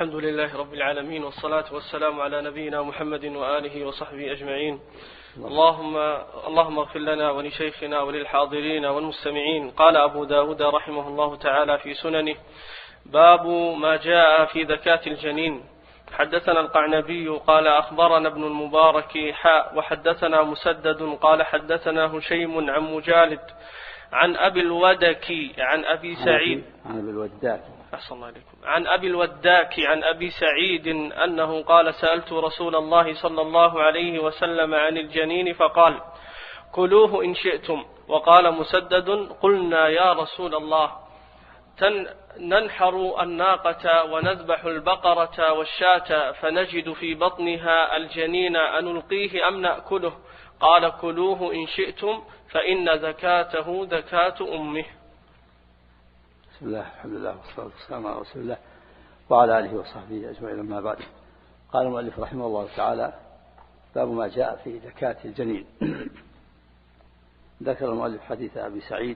الحمد لله رب العالمين، والصلاة والسلام على نبينا محمد وآله وصحبه أجمعين. اللهم اغفر لنا ولشيخنا وللحاضرين والمستمعين. قال أبو داود رحمه الله تعالى في سننه: باب ما جاء في زكاة الجنين. حدثنا القعنبي قال أخبرنا ابن المبارك وحدثنا مسدد قال حدثنا هشيم عن مجالد عن أبي الوداك عن أبي سعيد عن أبي الوداك عن أبي سعيد أنه قال: سألت رسول الله صلى الله عليه وسلم عن الجنين فقال: كلوه إن شئتم. وقال مسدد: قلنا يا رسول الله ننحر الناقة ونذبح البقرة والشاة فنجد في بطنها الجنين أنلقيه أم نأكله؟ قال: كلوه إن شئتم فإن زكاته زكاة أمه. بسم الله، الحمد لله، والصلاة والسلام على رسول الله وعلى آله وصحبه أجمعين، أما بعد. قال المؤلف رحمه الله تعالى: باب ما جاء في زكاة الجنين. ذكر المؤلف حديث أبي سعيد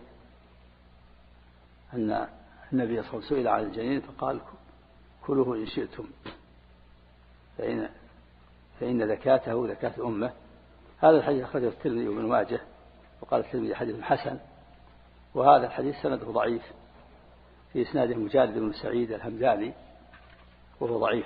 أن النبي صلى الله عليه وسلم سئل عن الجنين فقال: كلوه إن شئتم فإن زكاته زكاة أمه. هذا الحديث أخرجه الترمذي وابن ماجه، وقال الترمذي حديث حسن. وهذا الحديث سنده ضعيف، في إسناده مجالد بن سعيد الهمداني وهو ضعيف،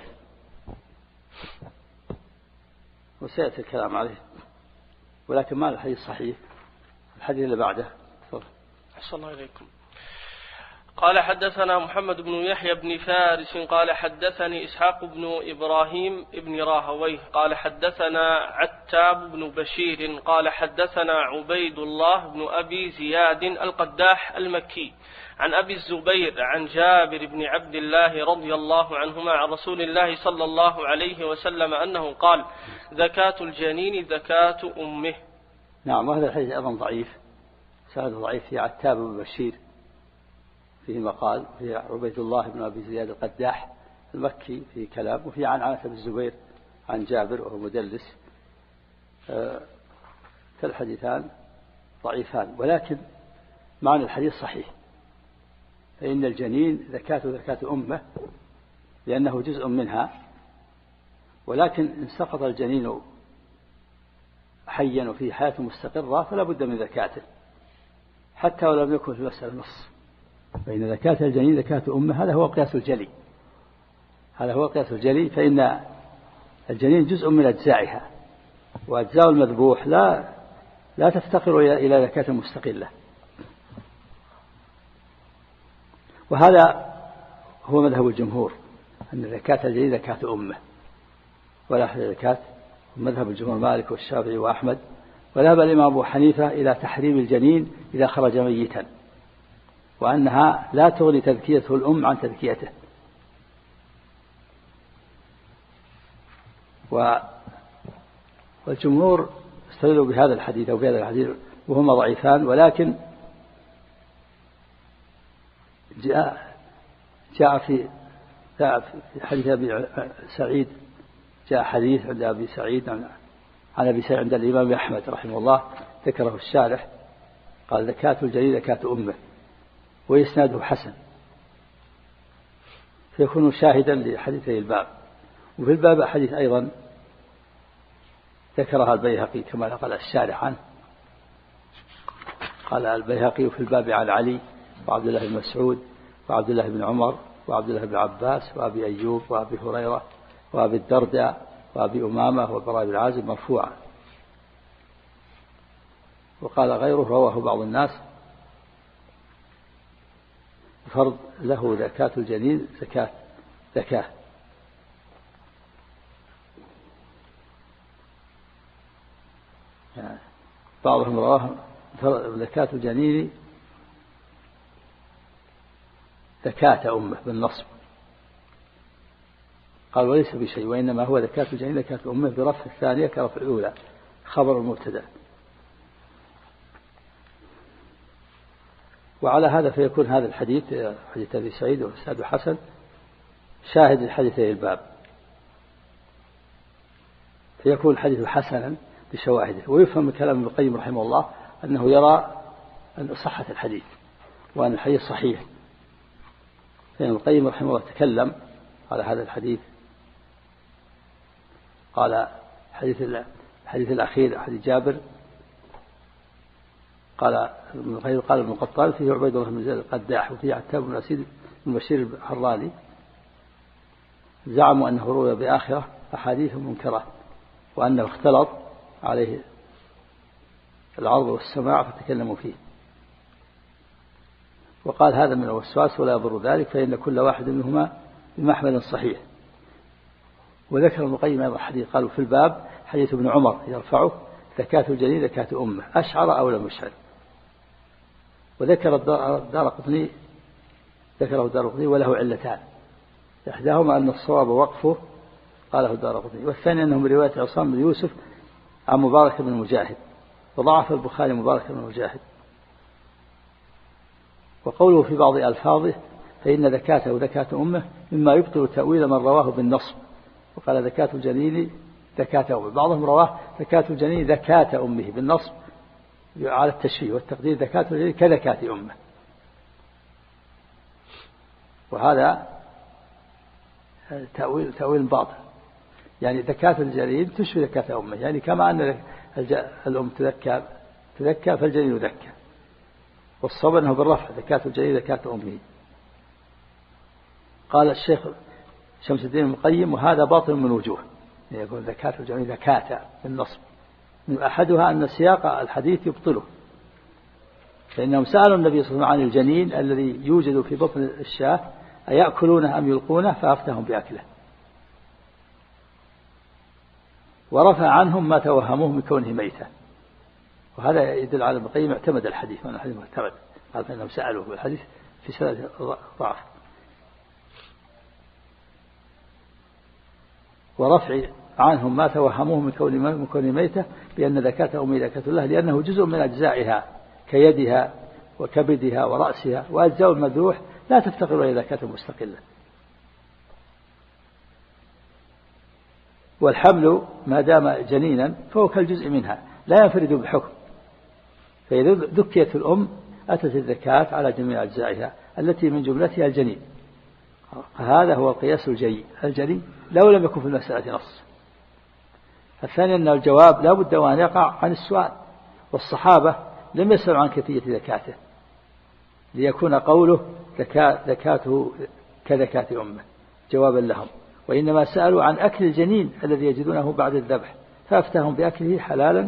وسيأتي الكلام عليه، ولكن ما الحديث صحيح. الحديث اللي بعده. أحسن الله إليكم. قال: حدثنا محمد بن يحيى بن فارس قال حدثني إسحاق بن إبراهيم بن راهويه قال حدثنا عتاب بن بشير قال حدثنا عبيد الله بن أبي زياد القداح المكي عن أبي الزبير عن جابر بن عبد الله رضي الله عنهما عن رسول الله صلى الله عليه وسلم أنه قال: زكاة الجنين زكاة أمه. نعم، وهذا الحديث أيضا ضعيف، سند ضعيف، في عتاب بن بشير فيه مقال، في عبيد الله بن أبي زياد القداح المكي فيه كلام، وفي عن بن الزبير عن جابر وهو مدلس. فالحديثان ضعيفان، ولكن معنى الحديث صحيح، فإن الجنين زكاة أمه لأنه جزء منها، ولكن إن سقط الجنين حيا وفيه حياة مستقرة فلا بد من زكاته، حتى ولم يكن في المسألة نص. فإن زكاة الجنين زكاة أمه، هذا هو قياس الجلي، فإن الجنين جزء من أجزائها، وأجزاء المذبوح لا تفتقر إلى زكاة مستقلة. وهذا هو مذهب الجمهور، أن زكاة الجنين زكاة أمه ولا زكاة. مذهب الجمهور مالك والشافعي وأحمد. وذهب الإمام أبو حنيفة إلى تحريم الجنين إذا خرج ميتا، وأنها لا تغني تذكيته الأم عن تذكيته. والجمهور استدلوا بهذا الحديث أو بهذا الحديث وهما ضعيفان، ولكن جاء في حديث أبي سعيد، جاء حديث عند أبي سعيد عن أبي سعيد عند الإمام أحمد رحمه الله، ذكره الشارح، قال: زكاة الجنين زكاة أمه، وإسناده حسن، فيكون شاهدا لحديثي الباب. وفي الباب حديث أيضا ذكرها البيهقي كما نقل الشارح عنه، قال البيهقي في الباب عن علي وعبد الله بن مسعود وعبد الله بن عمر وعبد الله بن عباس وأبي أيوب وأبي هريرة وأبي الدرداء وأبي أمامة وبراء بن عازب مرفوعا. وقال غيره رواه بعض الناس: فرض له زكاة الجنين زكاة. يعني بعضهم رواه زكاة الجنين زكاة أمه بالنصب، قال: وليس بشيء، وإنما هو زكاة الجنين زكاة أمه برفع الثانية كرفع الأولى، خبر المبتدأ. وعلى هذا فيكون هذا الحديث حديث أبي سعيد وإسناده حسن شاهد لحديثي الباب، فيكون الحديث حسنا بشواهده. ويفهم من كلام ابن القيم رحمه الله أنه يرى أن صحة الحديث وأن الحديث صحيح، فإن ابن القيم رحمه الله تكلم قال هذا الحديث، قال الحديث الأخير حديث جابر، قال ابن قطان فيه عبيد الله بن زيد القداح وفيه عتاب بن أسيد بن بشير الحراني، زعموا أنه روي بآخرة أحاديث منكرة وأنه اختلط عليه العرض والسماع فتكلموا فيه، وقال هذا من الوسواس ولا يضر ذلك، فإن كل واحد منهما بمحمل صحيح. وذكر ابن القيم هذا الحديث، قالوا في الباب حديث ابن عمر يرفعه زكاة الجنين زكاة أمه أشعر أو لم يشعر. وذكر الدارقطني وله علتان، إحداهما أن الصواب وقفه قاله الدارقطني، والثاني أنه من رواية عصام بن يوسف عن مبارك بن مجاهد، وضعف البخاري مبارك بن مجاهد. وقوله في بعض ألفاظه فإن زكاته وزكاة أمه مما يبطل تأويل من رواه بالنصب، وقال زكاة الجنين زكاة أمه، بعضهم رواه زكاة الجنين زكاة أمه بالنصب على التشفيه والتقدير زكاة الجنين كزكاة أمه، وهذا تأويل باطل. يعني زكاة الجنين تشفي زكاة أمه، يعني كما أن الأم تزكى فالجنين يزكى، والصواب أنه بالرفع زكاة الجنين زكاة أمه. قال الشيخ شمس الدين المقيم وهذا باطل من وجوه، يقول زكاة الجنين زكاة بالنصب، من أحدها أن سياق الحديث يبطله، فإنهم سألوا النبي صلى الله عليه وسلم عن الجنين الذي يوجد في بطن الشاة أيأكلونه أم يلقونه، فأفتهم بأكله، ورفع عنهم ما توهموه من كونه ميتا. وهذا يدل على ابن القيم اعتمد الحديث، وأن الحديث معتمد، قال فإنهم سألوه بالحديث في سنة ضعف. ورفع عنهم ما توهموه من كونه ميتة بأن زكاة أمه زكاة الله، لأنه جزء من أجزائها كيدها وكبدها ورأسها، وأجزاء المذبوح لا تفتقر إلى زكاة مستقلة. والحمل ما دام جنينا فهو كالجزء منها لا ينفرد بحكم، فإذا ذكيت الأم أتت الزكاة على جميع أجزائها التي من جملتها الجنين. هذا هو القياس الجلي لو لم يكن في المسألة نص. الثاني أن الجواب لا بد وأن يقع عن السؤال، والصحابة لم يسألوا عن كيفية زكاته ليكون قوله زكاته كزكاة أمه جوابا لهم، وإنما سألوا عن أكل الجنين الذي يجدونه بعد الذبح، فأفتهم بأكله حلالا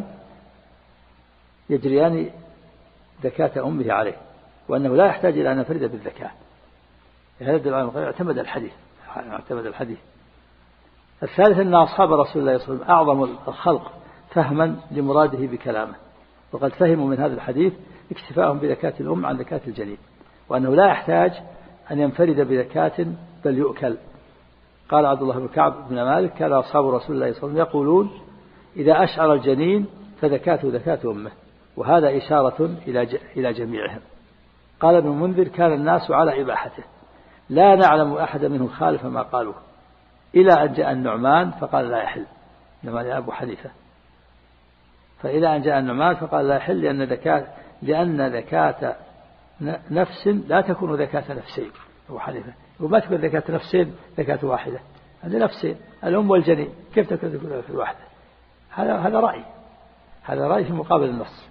يجريان زكاة أمه عليه، وأنه لا يحتاج إلى أن ينفرد بالزكاة. هذا الدليل على اعتمد الحديث. الثالث أن أصحاب رسول الله صلى الله عليه وسلم أعظم الخلق فهما لمراده بكلامه، وقد فهموا من هذا الحديث اكتفاءهم بزكاة الأم عن زكاة الجنين، وأنه لا يحتاج أن ينفرد بزكاة بل يؤكل. قال عبد الله بن كعب بن مالك كان أصحاب رسول الله صلى الله عليه وسلم يقولون إذا أشعر الجنين فزكاته زكاة أمه، وهذا إشارة إلى جميعهم. قال ابن المنذر كان الناس على إباحته لا نعلم أحد منهم خالف ما قالوه، إلى أن جاء النعمان فقال لا يحل، إنما أبو حنيفة، فإلى أن جاء النعمان فقال لا يحل لأن زكاة نفس لا تكون زكاة نفسين. أبو حنيفة وما تكون زكاة نفسين زكاة واحدة، هذا نفسين الأم والجنين كيف تكون زكاة واحدة؟ هذا رأي في مقابل النص.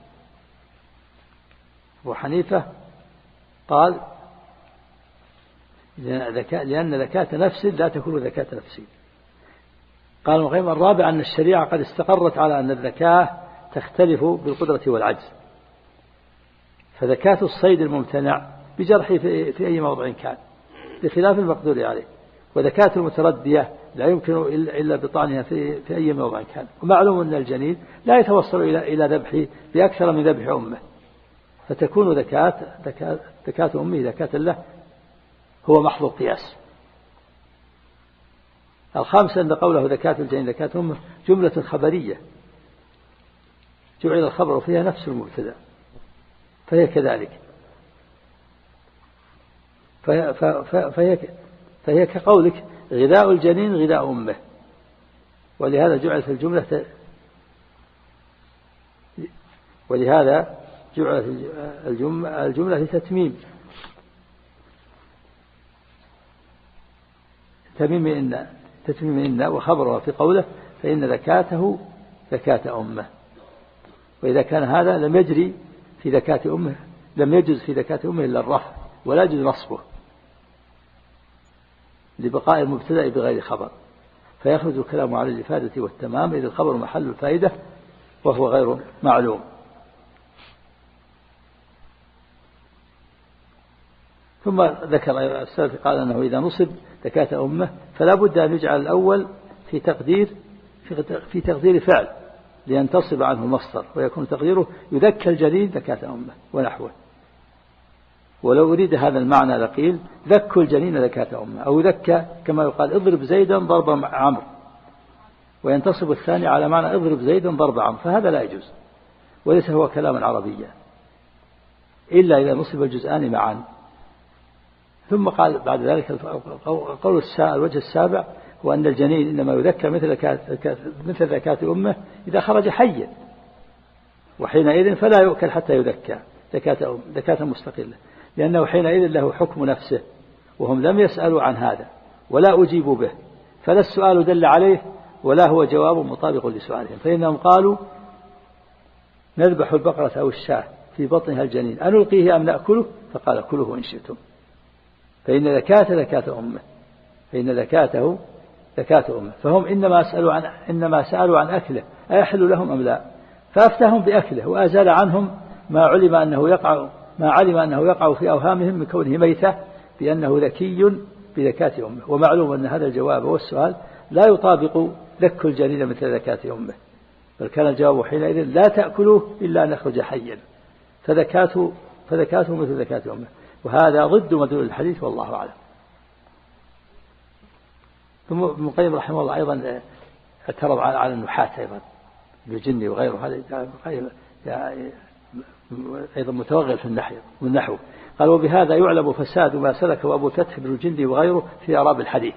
أبو حنيفة قال لأن زكاة نفس لا تكون زكاة نفسين. قال ابن القيم الرابع أن الشريعة قد استقرت على أن الزكاة تختلف بالقدرة والعجز، فزكاة الصيد الممتنع بجرحه في أي موضع كان بخلاف المقدور عليه، وزكاة المتردية لا يمكن إلا بطعنها في أي موضع كان. ومعلوم أن الجنين لا يتوصل إلى ذبحه بأكثر من ذبح أمه، فتكون زكاة أمه زكاة له هو محض القياس. الخامس أن قوله زكاة الجنين زكاة أمه جملة خبرية جعل الخبر فيها نفس المبتدأ، فهي كذلك، فهي كقولك غذاء الجنين غذاء أمه، ولهذا جعلت الجملة لتتميم تتميم إن وخبرها في قوله فإن زكاته زكاة أمه. وإذا كان هذا لم يجري في زكاة أمه، لم يجوز في زكاة أمه إلا الرفع ولا يجوز نصبه لبقاء المبتدأ بغير خبر، فيخرج الكلام على الإفادة والتمام إذا الخبر محل الفائدة وهو غير معلوم. ثم ذكر السلف قال أنه إذا نصب زكاة أمه فلا بد أن يجعل الأول في تقدير فعل لينتصب عنه المصدر، ويكون تقديره يذكى الجنين زكاة أمه ونحوه. ولو أريد هذا المعنى لقيل ذكوا الجنين زكاة أمه، أو ذكى كما يقال اضرب زيدا ضرب عمرو، وينتصب الثاني على معنى اضرب زيدا ضرب عمرو، فهذا لا يجوز وليس هو كلام عربيا إلا إذا نصب الجزءان معا. ثم قال بعد ذلك قول الوجه السابع هو أن الجنين إنما يذكى مثل زكاة أمه إذا خرج حيا، وحينئذ فلا يؤكل حتى يذكى زكاة مستقلة، لأنه حينئذ له حكم نفسه، وهم لم يسألوا عن هذا ولا أجيبوا به، فلا السؤال دل عليه ولا هو جواب مطابق لسؤالهم، فإنهم قالوا نذبح البقرة أو الشاة في بطنها الجنين أنلقيه أم نأكله؟ فقال كله إن شئتم، فإن زكاة أمه، فإن زكاته زكاة أمه. فهم إنما سألوا عن أكله أيحل لهم أم لا، فأفتهم بأكله وأزال عنهم ما علم أنه يقع في أوهامهم من كونه ميتة بأنه ذكي بزكاة أمه. ومعلوم أن هذا الجواب والسؤال لا يطابق ذك الجنين مثل زكاة أمه، بل كان الجواب حينئذ لا تأكلوه إلا أن يخرج حيا، فزكاته مثل زكاة أمه، وهذا ضد مدلول الحديث والله أعلم. ثم ابن القيم رحمه الله أيضا اعترض على النحاة أيضا بالجن وغيره، هذا أيضا متوغل في النحو. قال وبهذا يعلم فساد ما سلك أبو فتح بن الجندي وغيره في أعراب الحديث،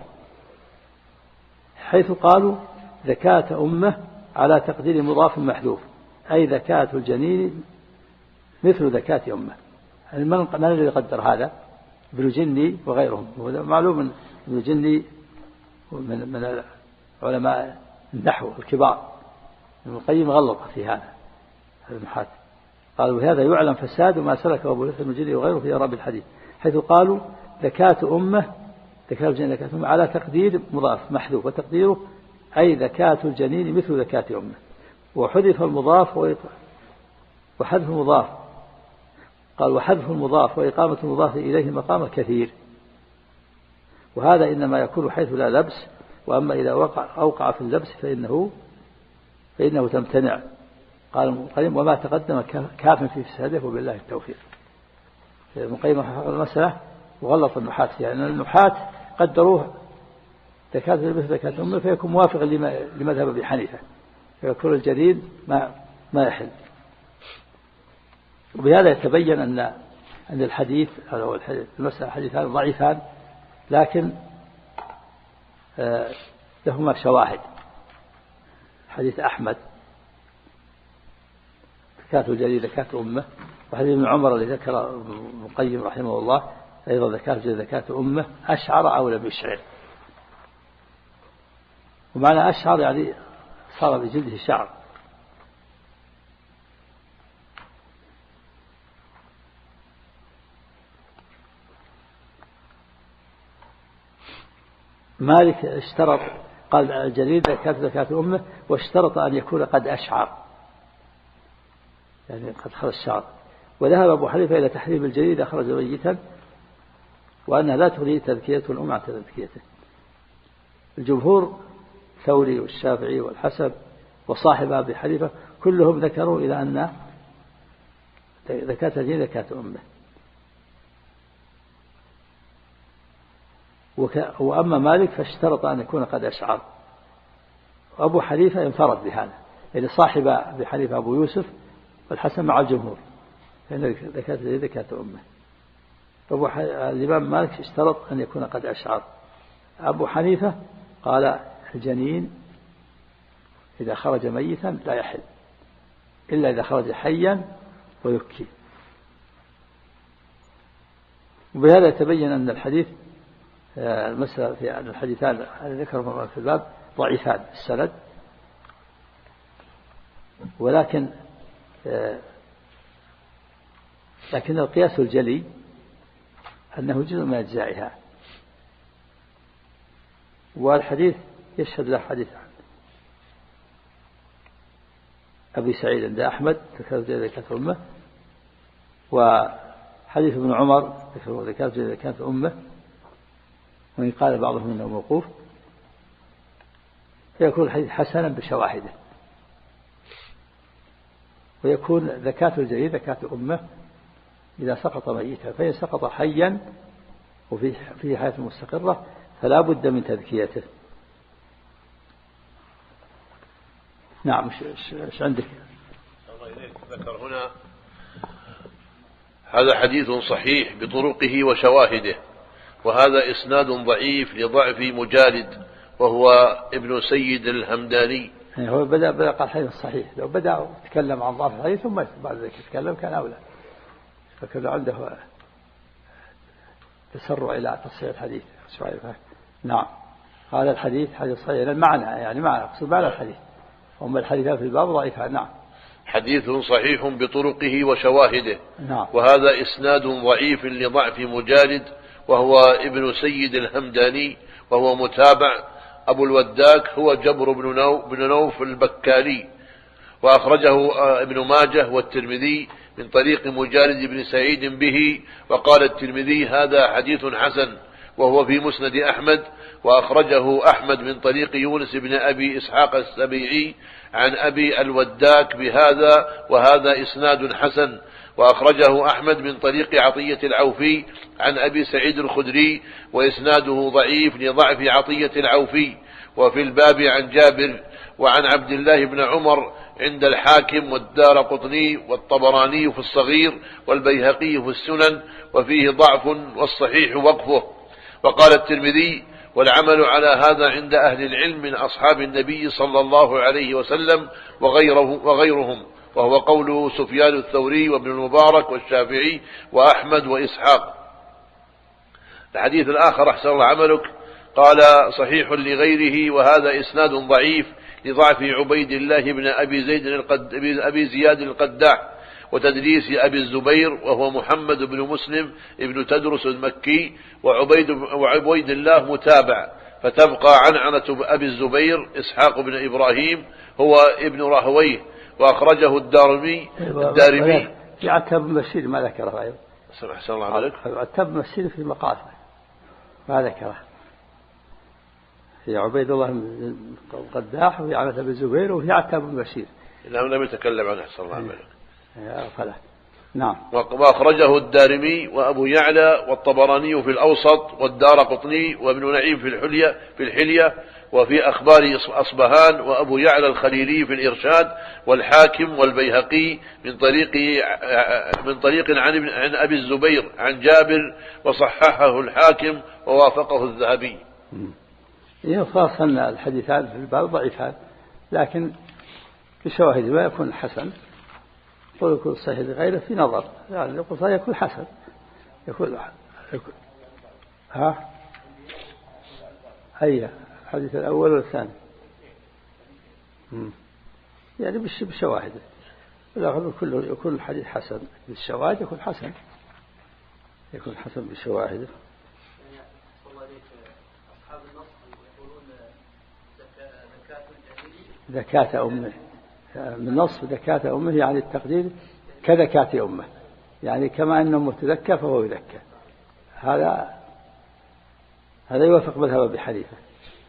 حيث قالوا زكاة أمه على تقدير مضاف محذوف، أي زكاة الجنين مثل زكاة أمه. من الذي قدر هذا؟ ابن الجندي وغيرهم، معلوم ابن الجندي من علماء النحو الكبار. ابن القيم غلط في هذا المحاط، قالوا بهذا يعلم فساد ما سلك أبو فتح بن الجندي وغيره في أعراب الحديث، حيث قالوا زكاة أمه زكاة الجنين زكاة أمه على تقدير مضاف محذوف، وتقديره أي زكاة الجنين مثل زكاة أمه، وحذف المضاف وحذف المضاف، قال وحذف المضاف وإقامة المضاف إليه مقام الكثير، وهذا إنما يكون حيث لا لبس، وأما إذا أوقع في اللبس فإنه تمتنع. قال ابن القيم وما تقدم كاف في فساده وبالله التوفيق. ابن القيم المسألة وغلط النحاة فيها، يعني النحاة قدروه زكاة مثل زكاة أمه فيكون موافقا لمذهب أبي حنيفة، فيكون الجديد ما يحل. وبهذا يتبين أن الحديث المسألة حديثان ضعيفان، لكن لهما شواهد. حديث أحمد زكاة الجديد زكاة أمه، وحديث ابن عمر الذي ذكر ابن القيم رحمه الله أيضا زكاة الجديد زكاة أمه أشعر أو لم يشعر، ومعنى أشعر يعني صار بجلده شعر. مالك اشترط، قال الجديد زكاة أمه، واشترط أن يكون قد أشعر، يعني قد خرج الشعر. وذهب أبو حنيفة إلى تحريم الجديد أخرج ميتا، وأنها لا تغني تذكية الأم عن تذكيته. الجمهور الثوري والشافعي والحسن وصاحب أبي حنيفة كلهم ذكروا إلى أن زكاة الجديد زكاة أمه. وأما مالك فاشترط أن يكون قد أشعر، وأبو حنيفة انفرد بهذا، يعني صاحب أبي حنيفة أبو يوسف والحسن مع الجمهور، فإن زكاة الجديد زكاة أمه. الإمام مالك اشترط أن يكون قد أشعر. أبو حنيفة قال الجنين إذا خرج ميتا لا يحل إلا إذا خرج حيا ويبكي. وبهذا يتبين أن الحديث المسألة في الحديثان الذي ذكرهما في الباب ضعيفان السند، ولكن القياس الجلي أنه جزء من أجزائها، والحديث يشهد له حديث أبي سعيد عند أحمد ذكرت أمه، وحديث ابن عمر ذكرت أمه، وإن قال بعضهم إنه موقوف، فيكون الحديث حسنا بشواهده، ويكون زكاة الجليد زكاة أمه إذا سقط ميتا، فإن سقط حيا وفيه حياة مستقرة فلا بد من تذكيته. نعم. ايش عندك؟ ذكر هنا هذا حديث صحيح بطرقه وشواهده، وهذا إسناد ضعيف لضعف مجالد وهو ابن سيد الهمداني. هو بدأ قال حديث صحيح، لو بدأ تكلم عن ضعف الحديث ثم بعد ذلك يتكلم كان أولى، فكان عنده تسرع إلى تصحيح الحديث. نعم. هذا الحديث حديث صحيح، المعنى يعني معنى أقصد معنى الحديث، أما الحديثات في الباب ضعيفة. نعم. حديث صحيح بطرقه وشواهده. نعم. وهذا إسناد ضعيف لضعف مجالد وهو ابن سيد الهمداني، وهو متابع. أبو الوداك هو جبر بن نوف البكالي، وأخرجه ابن ماجه والترمذي من طريق مجالد بن سعيد به، وقال الترمذي هذا حديث حسن، وهو في مسند أحمد، وأخرجه أحمد من طريق يونس بن أبي إسحاق السبيعي عن أبي الوداك بهذا، وهذا إسناد حسن. وأخرجه أحمد من طريق عطية العوفي عن أبي سعيد الخدري، وإسناده ضعيف لضعف عطية العوفي. وفي الباب عن جابر وعن عبد الله بن عمر عند الحاكم والدارقطني والطبراني في الصغير والبيهقي في السنن، وفيه ضعف والصحيح وقفه. وقال الترمذي والعمل على هذا عند أهل العلم من أصحاب النبي صلى الله عليه وسلم وغيرهم، وهو قول سفيان الثوري وابن المبارك والشافعي وأحمد وإسحاق. الحديث الآخر أحسن الله عملك قال صحيح لغيره، وهذا إسناد ضعيف لضعف عبيد الله بن أبي زياد القداح وتدليس أبي الزبير، وهو محمد بن مسلم ابن تدرس المكي، وعبيد الله متابع، فتبقى عنعنة أبي الزبير إسحاق بن إبراهيم هو ابن راهويه، وأخرجه الدارمي في عتاب مسير ما ذكره أيضا. أحسن الله عليك. عتاب مسير في مقاطع ما ذكره، في عبيد الله القداح وفي عنعنة أبي الزبير وفي عتاب المسير لم يتكلم عنه. أحسن الله عليك. نعم. وأخرجه الدارمي وأبو يعلى والطبراني في الأوسط والدارقطني وابن نعيم في الحلية وفي أخبار أصبهان، وأبو يعلى الخليلي في الإرشاد، والحاكم والبيهقي من طريق عن أبي الزبير عن جابر، وصححه الحاكم ووافقه الذهبي. يفاصل الحديثان في الباب ضعيفان، لكن بشواهد ما يكون حسن، يكون صحيح لغيره في نظر، يعني يقول صحيح يكون حسن، يكون هيا الحديث الأول والثاني يعني بشواهد، كله يكون الحديث حسن بالشواهد، يكون حسن بشواهده. زكاة أمه من نصف زكاة أمه، يعني التقدير كزكاة أمه، يعني كما أن أمه تزكى فهو يزكى. هذا يوافق مذهب أبي حنيفة،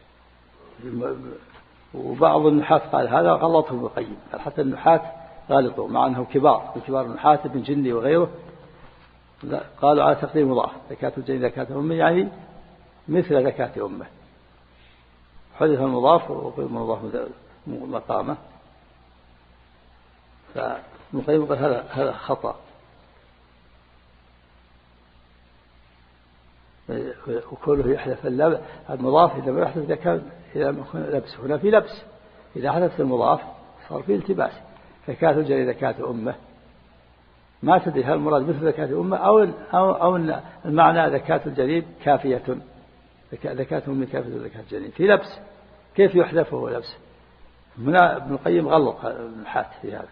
وبعض النحاة قال هذا غلطه ابن القيم، حتى النحاة غالطوا مع أنه من كبار النحاة ابن جندي وغيره، قالوا على تقدير مضاف زكاة الجنين زكاة أمه يعني مثل زكاة أمه، حذف المضاف وقيم المضاف مقامه، فابن القيم قال هذا خطأ. وكله يحذف المضاف إذا ما يحذف إذا ما يكون لبس، هنا في لبس، إذا حذف المضاف صار فيه التباس. زكاة الجنين زكاة أمه، ما تدري هل المراد مثل زكاة أمه أو المعنى زكاة الجنين كافية، زكاة أم كافر وزكاة الجنين في لبس، كيف يحلف وهو لبس؟ هنا ابن القيم غلط ابن حاتم في هذا.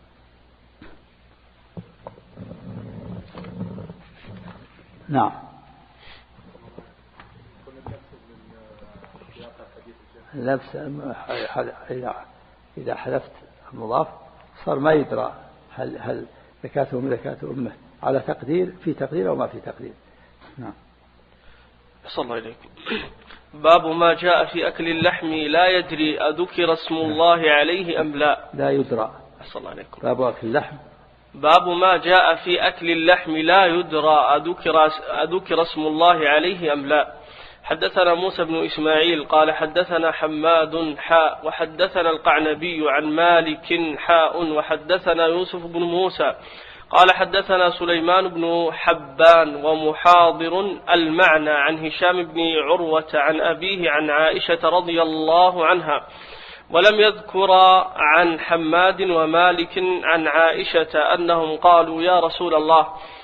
نعم. اللبس إذا حلفت المضاف صار ما يدرى هل زكاته من زكاة أمه على تقدير، في تقدير أو ما في تقدير. نعم. صلى الله عليكم. باب ما جاء في أكل اللحم لا يدري أذكر اسم الله عليه أم لا. لا يدرى. صلى الله عليكم. باب أكل اللحم. باب ما جاء في أكل اللحم لا يدرى أذكر اسم الله عليه أم لا. حدثنا موسى بن إسماعيل قال حدثنا حماد حاء وحدثنا القعنبي عن مالك حاء وحدثنا يوسف بن موسى قال حدثنا سليمان بن حبان ومحاضر المعنى عن هشام بن عروة عن أبيه عن عائشة رضي الله عنها، ولم يذكر عن حماد ومالك عن عائشة أنهم قالوا يا رسول الله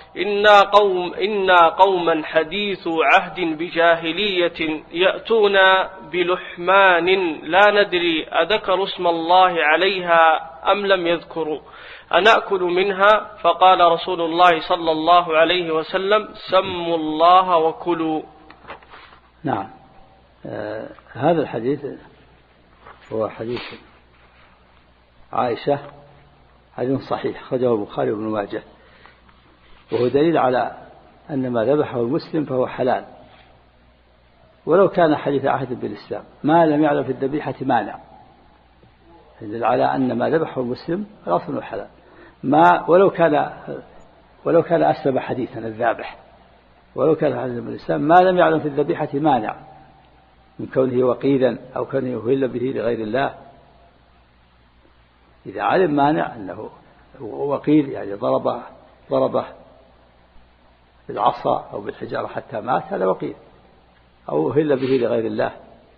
إنا قوما حديث عهد بجاهلية يأتون بلحمان لا ندري أذكر اسم الله عليها أم لم يذكروا أنأكل منها؟ فقال رسول الله صلى الله عليه وسلم سموا الله وكلوا. نعم. هذا الحديث هو حديث عائشة، حديث صحيح خرجه البخاري وابن ماجه، وهو دليل على أن ما ذبحه المسلم فهو حلال ولو كان حديث عهد بالإسلام، ما لم يعلم في الذبيحة مانع، يدل على أن ما ذبحه المسلم الأصل حلال، ما ولو كان أسلم حديثا الذابح، ولو كان حديثا بالإسلام ما لم يعلم في الذبيحة مانع من كونه وقيدا أو كونه يهل به لغير الله. إذا علم مانع أنه وقيد يعني ضربه بالعصا أو بالحجارة حتى مات، هذا وقيد، أو هل به لغير الله.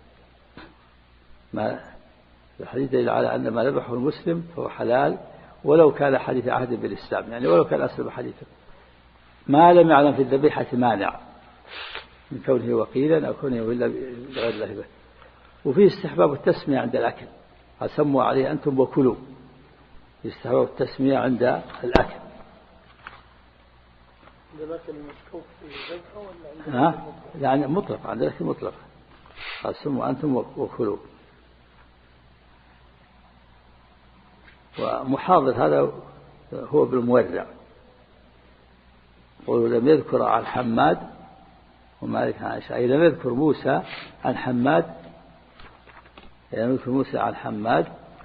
ما الحديث دليل على أن ما ذبحه المسلم فهو حلال ولو كان حديث عهد بالإسلام، يعني ولو كان أسلم حديثا، ما لم يعلم في الذبيحة مانع من كونه وقيلا أو كونه يهل لغير الله به. وفيه استحباب التسمية عند الأكل، سموا عليه أنتم وكلوا، استحباب التسمية عند الأكل. يعني مطلق، عند الأكل مطلق، سموا أنتم وكلوا. ومحاضر هذا هو بالمورع، ولم يذكر عن حماد ومالك عن عائشة، أي لم يذكر موسى عن حماد، لم يذكر موسى عن حماد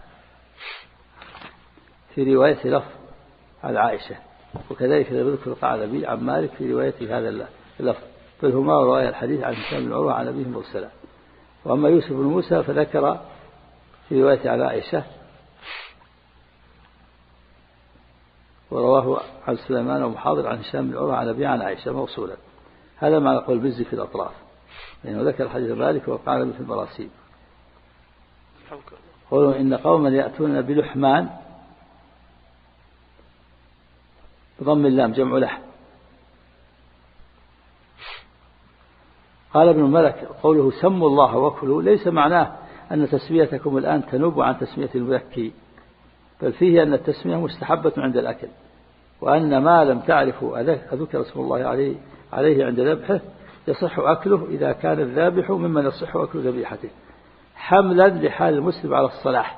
في رواية لفظ عن عائشة، وكذلك لم يذكر القعنبي عن مالك في رواية هذا اللفظ، بل هما رواية الحديث عن هشام بن عروة عن أبيه مرسلا. وأما يوسف بن موسى فذكر في رواية عن عائشة ورواه عن سليمان ومحاضر عن هشام بن عروة عن أبيه عن عائشة موصولا. هذا معنى قول بزي في الأطراف، لأنه ذكر حديث مالك والقعنبي في المراسيل. قولوا إن قوما يأتون بلحمان بضم اللام جمع لحم. قال ابن ملك قوله سموا الله وكلوا ليس معناه أن تسميتكم الآن تنوب عن تسمية المذكي، بل فيه أن التسمية مستحبة عند الأكل، وأن ما لم تعرفوا أذكر اسم الله عليه عند ذبحه يصح أكله إذا كان الذابح ممن يصح أكل ذبيحته، حملا لحال المسلم على الصلاح.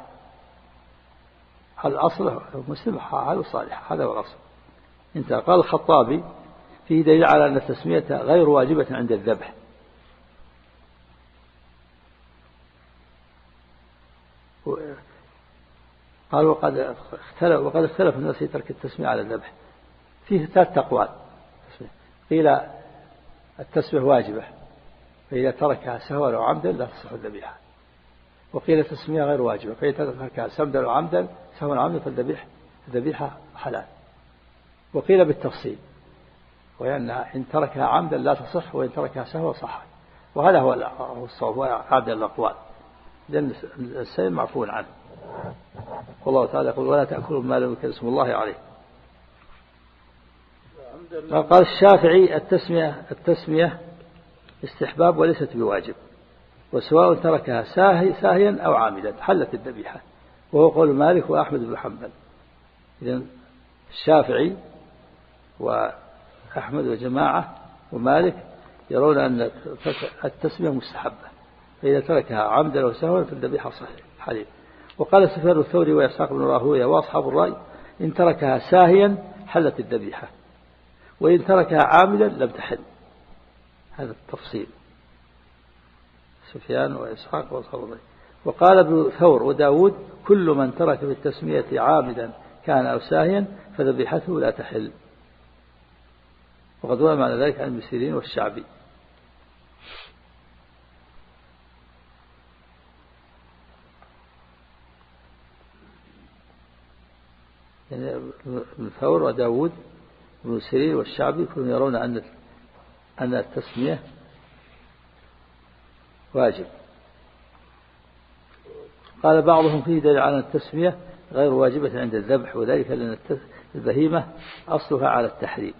الأصل المسلم حاله صالح، هذا هو الأصل. انت قال الخطابي فيه دليل على أن التسمية غير واجبة عند الذبح. قال وقد اختلف الناس في ترك التسمية على الذبح، فيه 3 أقوال. قيل التسمية واجبة، فإذا تركها سهوا أو عمدا لا تصح الذبيحة. وقيل التسمية غير واجبة، فإذا تركها سمدا أو عمدا سهوا أو عمدا فالذبيحة حلال. وقيل بالتفصيل، وأن إن تركها عمدا لا تصح، وإن تركها سهوا صح. وهذا هو الصواب، هو أعدل الأقوال، لأن السيد معفو عنه. والله تعالى يقول ولا تأكلوا ما لم يذكر اسم الله عليه. قال الشافعي التسمية استحباب وليست بواجب، وسواء تركها ساهيا أو عامدا حلت الذبيحة، وهو قول مالك وأحمد بن حنبل. إذن الشافعي وأحمد وجماعة ومالك يرون أن التسمية مستحبة، فإذا تركها عمدا أو سهوا فالذبيحة صحيح حليب. وقال سفيان الثوري وإسحاق بن راهويه وأصحاب الرأي إن تركها ساهيا حلت الذبيحة، وإن تركها عامدا لم تحل. هذا التفصيل سفيان وإسحاق وأصحاب الرأي. وقال ابن ثور وداود كل من ترك بالتسمية عامدا كان أو ساهيا فذبيحته لا تحل. وقد روى معنى ذلك عن ابن سيرين والشعبي. يعني ابن ثور وداود وابن سيرين والشعبي كلهم يرون أن التسمية واجب. قال بعضهم فيه دليل على التسمية غير واجبة عند الذبح، وذلك لأن البهيمة أصلها على التحريم.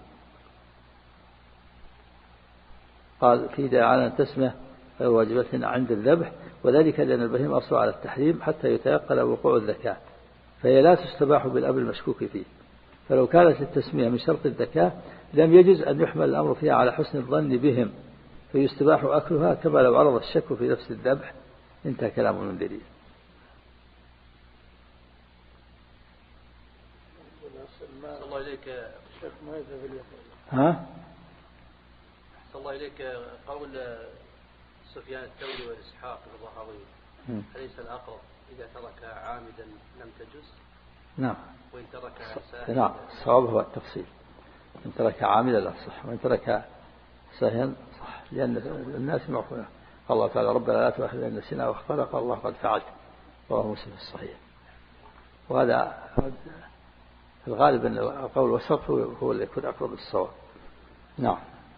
قال فيه دليل على التسمية غير واجبة عند الذبح، وذلك لأن البهيمة أصلها على التحريم حتى يتيقن وقوع الذكاة، فهي لا تستباح بالأمر المشكوك فيه. فلو كانت التسمية من شرط الذكاة لم يجز أن يحمل الأمر فيها على حسن الظن بهم، فيستباح أكلها كما لو عرض الشك في نفس الذبح. انتهى كلام المنذري. الله إليك ها؟ الله إليك قول سفيان الثوري وإسحاق الراهوي أليس الأقرب إذا ترك عامدا لم تجز؟ نعم. وإن ترك ساهيا؟ نعم، الصواب هو التفصيل. إن ترك عامدا لا صح، وإن ترك ساهيا صح، لأن الناس معفونة. قال الله تعالى ربنا لا تؤاخذنا إن نسينا وأخطأنا، قال الله قد فعلت، رواه مسلم في الصحيح. وهذا في الغالب أن القول والصرف هو اللي يكون أقرب للصواب. نعم.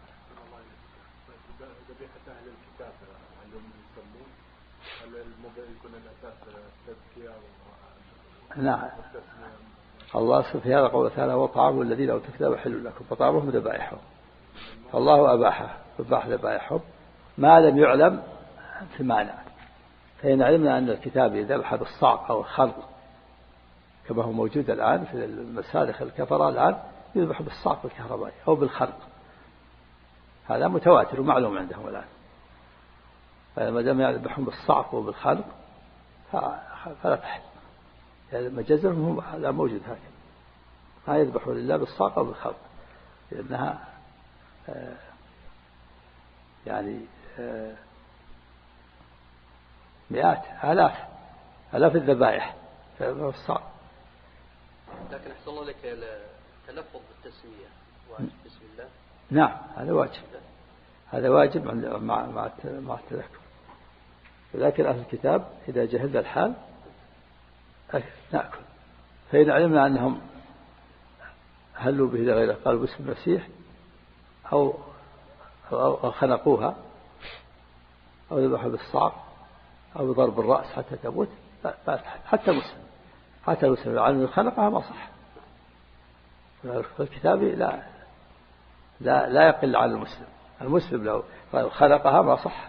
نعم. الله في هذا قوله تعالى وطعام الذين أوتوا الكتاب حل لكم فطعامهم ذبائحهم، فالله أباح ذبائحهم ما لم يعلم في معنى. فإن علمنا أن الكتاب يذبح بالصعق أو الخلق كما هو موجود الآن في المسالخ الكفرة، الآن يذبح بالصعق الكهربائي أو بالخلق، هذا متواتر ومعلوم عندهم الآن. فما دام يذبحون بالصعق وبالخلق فلا تحل، يعني مجازرهم لا موجود هكذا، ما يذبحوا لله بالصعق وبالخلق، لأنها يعني مئات آلاف الذبائح بالصعق. لكن أحسن الله لك التلفظ بالتسمية واجب بسم الله. نعم هذا واجب مع التذكر. ولكن أهل الكتاب إذا جهلنا الحال نأكل. فإن علمنا أنهم هلوا به لغيره قالوا باسم المسيح أو خنقوها أو ذبحوا بالصعق أو بضرب الرأس حتى تموت، حتى المسلم لو علم خنقها ما صح. فالكتاب لا يقل عن المسلم لو خنقها ما صح.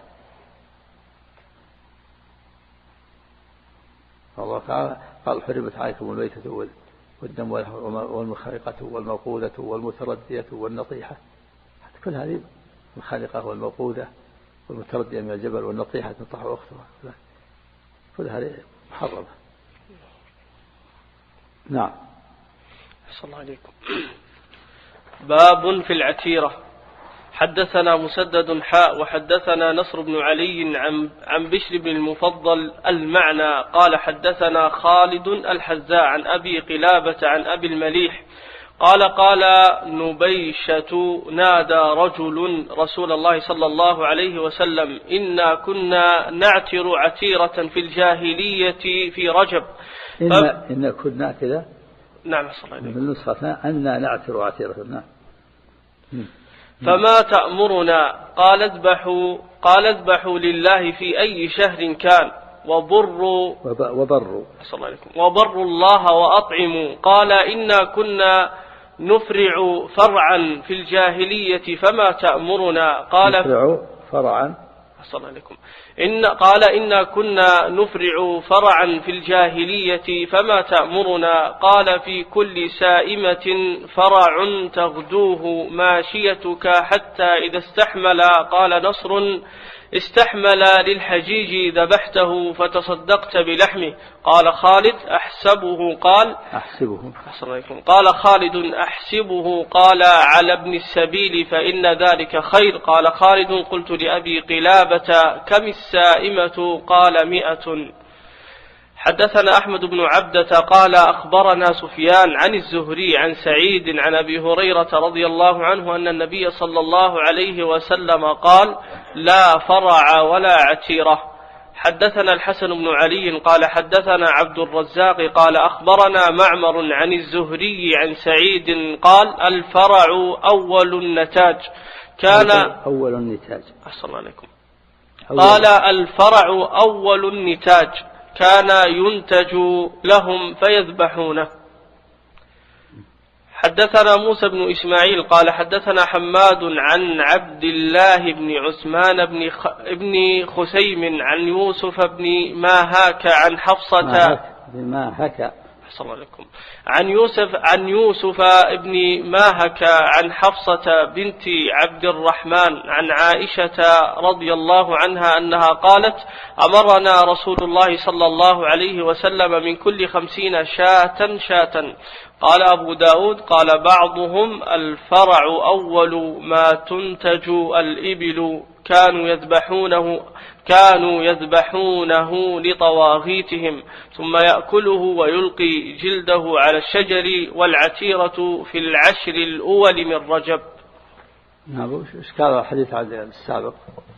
الله تعالى قال حرمت عليكم الميتة والدم والمخنقة والموقوذة والمتردية والنطيحة، كل هذه الخانقة والموقوذة والمتردية من الجبل والنطيحة تنطح أختها، كل هذه محرمة. نعم. صلى الله عليكم. باب في العتيرة. حدثنا مسدد وحدثنا نصر بن علي عن بشر بن المفضل المعنى قال حدثنا خالد الحزاء عن أبي قلابة عن أبي المليح قال نبيشة نادى رجل رسول الله صلى الله عليه وسلم إنا كنا نعتر عتيرة في الجاهلية في رجب. إن كنا كذا. نعم صلى الله عليه وسلم. النسخة أن نعتر عتيرة. نعم. فما تأمرنا؟ قال اذبحوا لله في أي شهر كان وبروا الله وأطعموا. قال إنا كنا نفرع فرعا في الجاهلية فما تأمرنا؟ قال فرعا. صلى عليكم. قال إنا كنا نفرع فرعا في الجاهلية فما تأمرنا؟ قال في كل سائمة فرع تغدوه ماشيتك حتى إذا استحمل. قال نصر استحمل للحجيج ذبحته فتصدقت بلحمه. قال خالد أحسبه قال خالد أحسبه قال على ابن السبيل فإن ذلك خير. قال خالد قلت لأبي قلابة كم السائمة؟ قال 100. حدثنا أحمد بن عبدة قال أخبرنا سفيان عن الزهري عن سعيد عن أبي هريرة رضي الله عنه أن النبي صلى الله عليه وسلم قال لا فرع ولا عتيرة. حدثنا الحسن بن علي قال حدثنا عبد الرزاق قال أخبرنا معمر عن الزهري عن سعيد قال الفرع أول النتاج كان أول النتاج. أحسن الله عليكم. قال الفرع أول النتاج كان ينتج لهم فيذبحونه. حدثنا موسى بن إسماعيل قال حدثنا حماد عن عبد الله بن عثمان بن خسيم عن يوسف بن ماهاك عن حفصة عن يوسف بن ماهك عن حفصة بنت عبد الرحمن عن عائشة رضي الله عنها أنها قالت أمرنا رسول الله صلى الله عليه وسلم من كل 50 شاة. قال أبو داود قال بعضهم الفرع أول ما تنتج الإبل كانوا يذبحونه لطواغيتهم ثم يأكله ويلقي جلده على الشجر والعتيرة في العشر الأول من رجب. نعم. إشكال الحديث عن السابق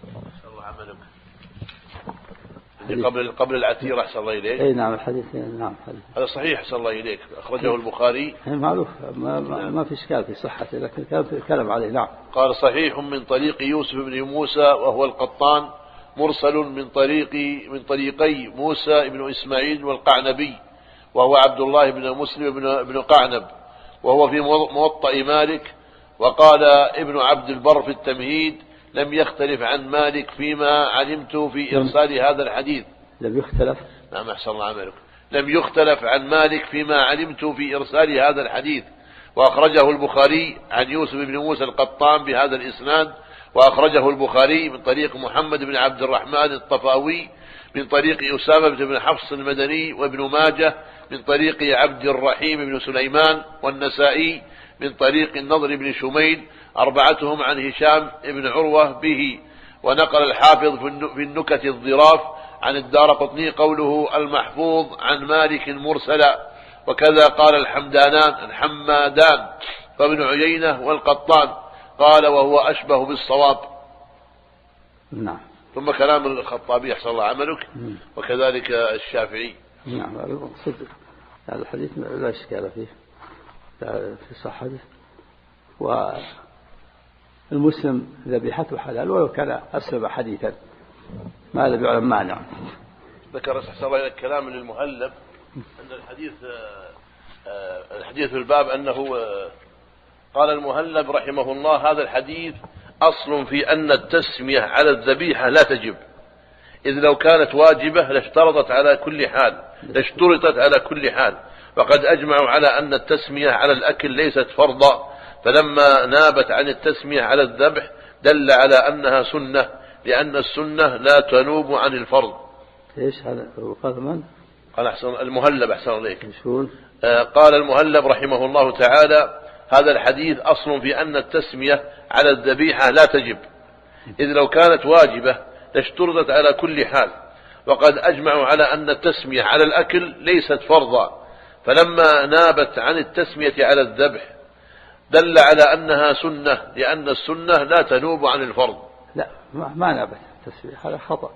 قبل العتيرة أحسن الله إليك. أي نعم الحديث نعم هذا صحيح أحسن الله إليك أخرجه البخاري. معروف ما في إشكال في صحته لكن كلام عليه. نعم. قال صحيح من طريق يوسف بن موسى وهو القطان مرسل من طريقي موسى بن إسماعيل والقعنبي وهو عبد الله بن مسلم بن قعنب وهو في موطأ مالك. وقال ابن عبد البر في التمهيد لم يختلف عن مالك فيما علمت في إرسال هذا الحديث. لم يختلف. نعم أحسن الله عملك. لم يختلف عن مالك فيما علمت في إرسال هذا الحديث. وأخرجه البخاري عن يوسف بن موسى القطان بهذا الإسناد. وأخرجه البخاري من طريق محمد بن عبد الرحمن الطفاوي من طريق أسامة بن حفص المدني وابن ماجه من طريق عبد الرحيم بن سليمان والنسائي من طريق النضر بن شميل أربعتهم عن هشام بن عروة به. ونقل الحافظ في النكت الظراف عن الدارقطني قوله المحفوظ عن مالك مرسلا. وكذا قال الحمادان وابن عيينة والقطان قال وهو أشبه بالصواب. نعم. ثم كلام الخطابي أحسن الله عملك وكذلك الشافعي. نعم صدق هذا الحديث لا إشكال فيه في صحته. والمسلم ذبيحته حلال ولو كان أسلم حديثا ما لم يعلم مانع. ذكر أحسن الله الكلام للمهلب أن الحديث في الباب أنه قال المهلب رحمه الله هذا الحديث أصل في أن التسمية على الذبيحة لا تجب إذ لو كانت واجبة لاشترطت على كل حال وقد أجمعوا على أن التسمية على الأكل ليست فرضا فلما نابت عن التسمية على الذبح دل على أنها سنة لأن السنة لا تنوب عن الفرض. إيش هذا قال من؟ قال المهلب أحسن عليك. قال المهلب رحمه الله تعالى هذا الحديث أصل في أن التسمية على الذبيحة لا تجب إذ لو كانت واجبة لاشترطت على كل حال وقد أجمعوا على أن التسمية على الأكل ليست فرضا فلما نابت عن التسمية على الذبح دل على أنها سنة لأن السنة لا تنوب عن الفرض. لا ما نابت التسمية هذا خطأ.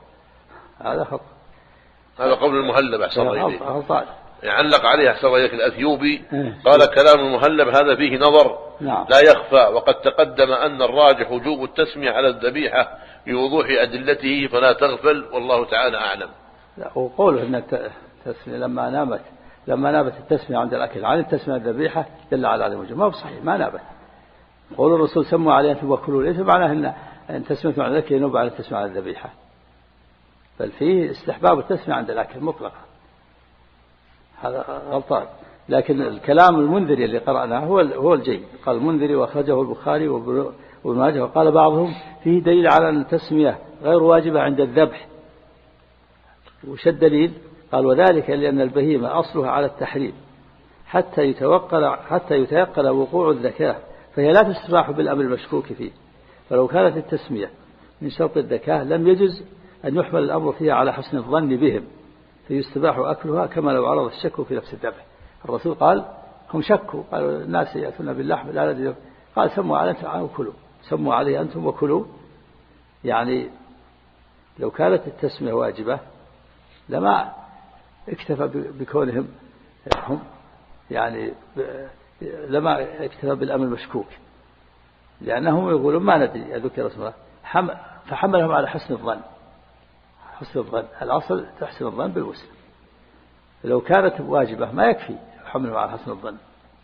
هذا قول المهلب أحسن الله إليك. علق عليه أحسن الله إليك الأثيوبي قال كلام المهلب هذا فيه نظر لا يخفى وقد تقدم أن الراجح وجوب التسمية على الذبيحة لوضوح أدلته فلا تغفل والله تعالى أعلم. لا وقوله أن التسمية لما نابت التسمية عند الأكل عن التسمية الذبيحة دل على عدم وجوب ما بصحيح ما نابت. قول الرسول سموا عليه أنتم وكلوا ليس معناه أن تسمية مع الأكل ينوب على التسمية على الذبيحة، بل فيه استحباب التسمية عند الأكل مطلقا، هذا غلطان. لكن الكلام المنذري اللي قرأناه هو الجيد. قال المنذري وأخرجه البخاري وابن ماجه، وقال بعضهم فيه دليل على أن التسمية غير واجبة عند الذبح. وش الدليل؟ قال وذلك لأن البهيمة أصلها على التحريم حتى يتيقن وقوع الذكاة، فهي لا تستباح بالأمر المشكوك فيه. فلو كانت التسمية من شرط الذكاة لم يجز أن يحمل الأمر فيها على حسن الظن بهم، فيستباح أكلها كما لو عرض الشك في نفس الذبح. الرسول قال هم شكوا، قالوا الناس يأتون باللحم لا ندري، قال سموا عليه أنتم وكلوا، سموا عليه أنتم وكلوا. يعني لو كانت التسمية واجبة لما اكتفى بكونهم هم، يعني لما اكتفى بالأمر المشكوك، لأنهم يقولون ما ندري ذكر اسمه، فحملهم على حسن الظن. حسن الظن الأصل تحسن الظن بالوسع. لو كانت واجبة ما يكفي حملهم على حسن الظن.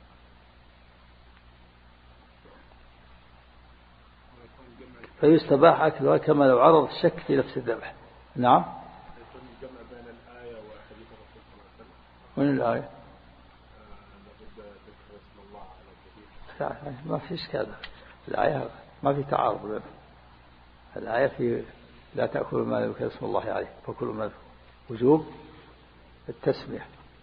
فيستباح أكلها كما لو عرض الشك في نفس الذبح. نعم. من الآية؟ ما فيش كذا الآية، ما في تعارض. الآية في لا تأكلوا ما لم يذكر اسم الله عليه فكلوا ما وجوب التسمية،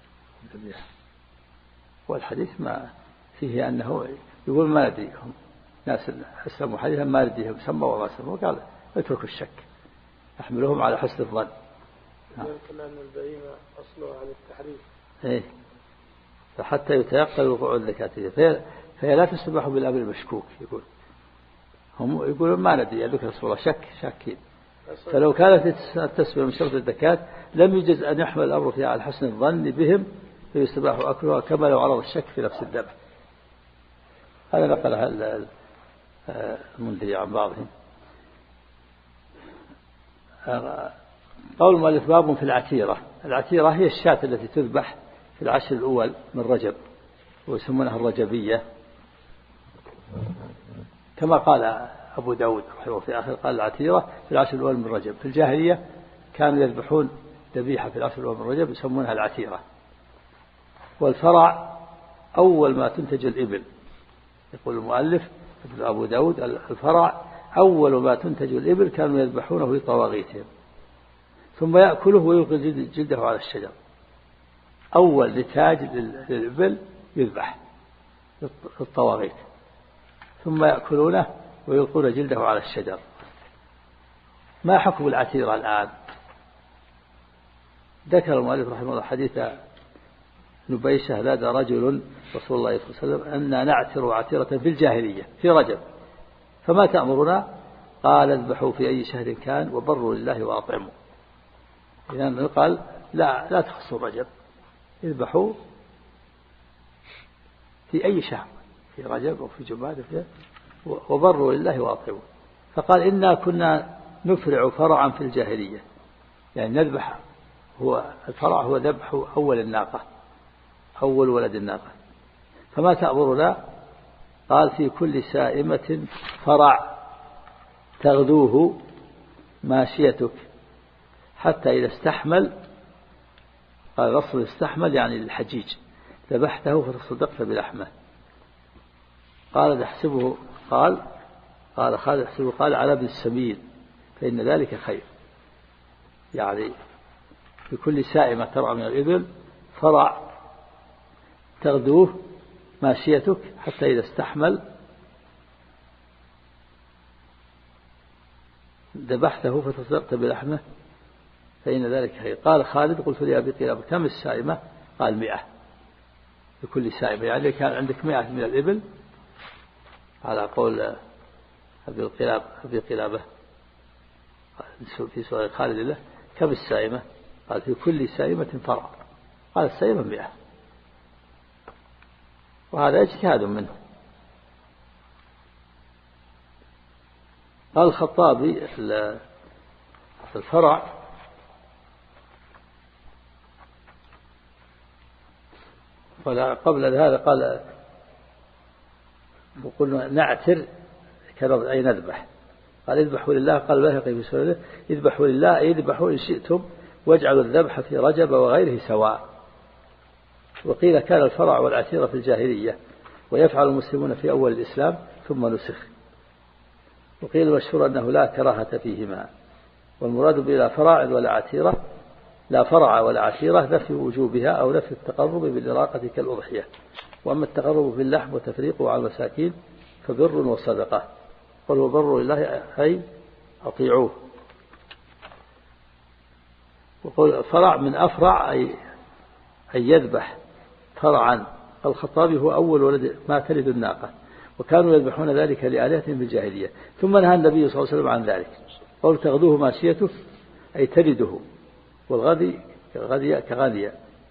والحديث ما فيه أنه يقول ما ندريهم، ناس أسلموا حديثا ما ندريهم سموا وما سموا، قال اتركوا الشك احملوهم على حسن الظن. يمكن أن البهيمة أصلها على التحريف. إيه، فحتى يتيقن وقوع الذكاة فهي لا تستباح بالأمر المشكوك. يقول هم يقولون ما ندري ذكر رسول الله شاكين. فلو كانت التسمية من شرط الذكاة لم يجز أن يحمل الأمر فيها على حسن الظن بهم، فيستباح أكلها كما لو عرض الشك في نفس الذبح. هذا نقلها المنذري عن بعضهم. قول المؤلف باب في العتيرة. العتيرة هي الشاة التي تذبح في العشر الأول من رجب، ويسمونها الرجبية، كما قال أبو داود رحمه في آخر قال العتيرة في العشر الأول من رجب. في الجاهلية كانوا يذبحون ذبيحة في العشر الأول من رجب يسمونها العتيرة. والفرع أول ما تنتج الإبل. يقول المؤلف أبو داود الفرع أول ما تنتج الإبل كانوا يذبحونه في طواغيتهم، ثم يأكله ويلقي جلده على الشجر. أول نتاج للإبل يذبح الطواغيت، ثم يأكلونه ويلقون جلده على الشجر. ما حكم العتيرة الآن؟ ذكر المؤلف رحمه الله حديث نبيشة لدى رجل رسول الله صلى الله عليه وسلم أن نعتر عتيرة في الجاهلية في رجب، فما تأمرنا؟ قال اذبحوا في أي شهر كان وبروا لله وأطعموا. إذن قال لا تخصوا رجب، اذبحوا في أي شهر، في رجب أو في جمادى، وبروا لله وأطعموا. فقال إنا كنا نفرع فرعا في الجاهلية، يعني نذبح، هو الفرع هو ذبح أول الناقة، أول ولد الناقة. فما تأمرنا؟ قال في كل سائمة فرع تغدوه ماشيتك حتى إذا استحمل، قال رسول استحمل يعني الحجيج، ذبحته فتصدقت بلحمه. قال تحسبه قال خالد يحسبه قال على ابن السبيل فإن ذلك خير. يعني في كل سائمة ترعى من الإبل فرع تغدوه ماشيتك حتى إذا استحمل ذبحته فتصدقت بلحمه فإن ذلك خير. قال خالد قلت لأبي قلابة كم السائمة؟ قال 100 في كل سائمة، يعني كان عندك 100 من الإبل على قول أبي قلابة في سؤال خالد له كم السائمة؟ قال في كل سائمة فرع. قال السائمة 100. وهذا اجتهاد منه. قال الخطابي الفرع قبل هذا قال وقلنا نعتر أي نذبح، قال اذبحوا لله. قال البيهقي في سننه اذبحوا لله أي اذبحوا إن شئتم واجعلوا الذبح في رجب وغيره سواء. وقيل كان الفرع والعتيرة في الجاهلية ويفعل المسلمون في أول الإسلام ثم نسخ. وقيل المشهور أنه لا كراهة فيهما، والمراد بلا فرع ولا عتيرة لا فرع ولا عتيرة نفي وجوبها أو نفي التقرب بالإراقة كالأضحية. وأما التقرب باللحم وتفريقه على المساكين فبر وصدقة. قل وبر لله أي أطيعوه. وقل فرع من أفرع أي يذبح فرعا. الخطابي هو أول ولد ما تلد الناقة، وكانوا يذبحون ذلك لآلهتهم في الجاهلية، ثم نهى النبي صلى الله عليه وسلم عن ذلك. قول تغدوه ماشيته أي تلده، والغدي كغدية.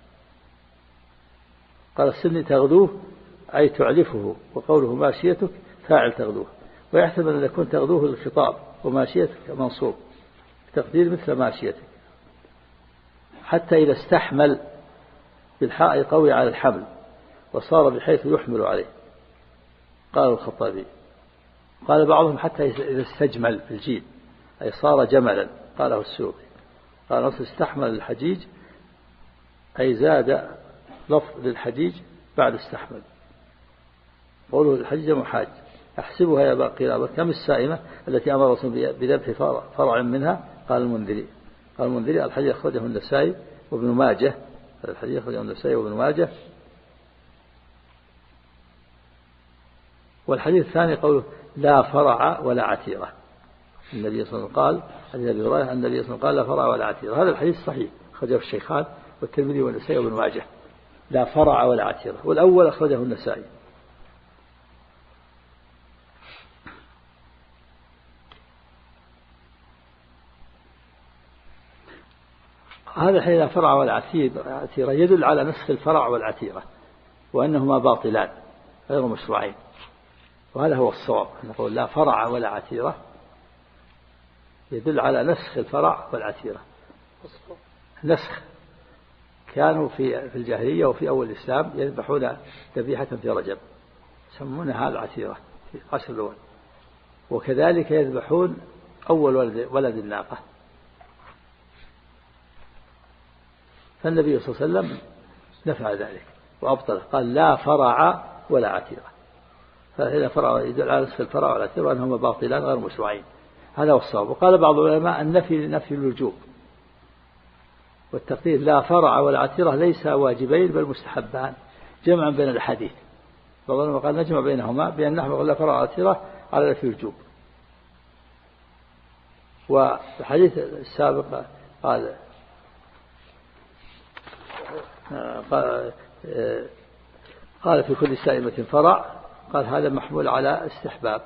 قال السني تغدوه أي تعلفه، وقوله ماشيتك فاعل تغدوه. ويحتمل أن يكون تغدوه للخطاب وماشيتك منصوب تقدير مثل ماشيتك، حتى إذا استحمل بالحاء قوي على الحمل وصار بحيث يحمل عليه. قال الخطابي. قال بعضهم حتى إذا استجمل في الجيل أي صار جملا. قاله السوقي. قال نص استحمل الحجيج أي زاد لفظ للحجيج بعد استحمل. قوله الحجيج محاج. أحسبها يا باقي كم السائمة التي أمر رسول بذبح فرع منها. قال المنذري الحديث أخرجه النسائي وابن ماجه. الحديث أخرجه النسائي وابن ماجه. والحديث الثاني قوله لا فرع ولا عتيرة. النبي صلى الله عليه وسلم قال حديث أبي هريرة النبي صلى الله عليه وسلم قال لا فرع ولا عتيرة. هذا الحديث صحيح أخرجه الشيخان والترمذي والنسائي وابن ماجه. لا فرع ولا عتيرة. والأول أخرجه النسائي. هذا الحديث لا فرع ولا عتيرة يدل على نسخ الفرع والعتيرة وأنهما باطلان غير مشروعين، وهذا هو الصواب. نقول لا فرع ولا عتيرة يدل على نسخ الفرع والعتيرة. نسخ كانوا في الجاهلية وفي أول الإسلام يذبحون ذبيحة في رجب يسمونها العتيرة في 10 الأول، وكذلك يذبحون أول ولد الناقة. فالنبي صلى الله عليه وسلم نفع ذلك وأبطله. قال لا فرع ولا عتيرة. فإذا فرع يدل على نسخ الفرع والعتيرة وأنهما باطلان غير مشروعين. هذا هو الصواب. وقال بعض العلماء النفي نفي الوجوب، والتقدير لا فرع ولا عتيرة ليس واجبين بل مستحبان جمعا بين الحديث. بعض العلماء قال نجمع بينهما بأن نحن لا فرع ولا عتيرة على نفي الوجوب. والحديث السابق قال في كل سائمة فرع. قال هذا محمول على استحباب،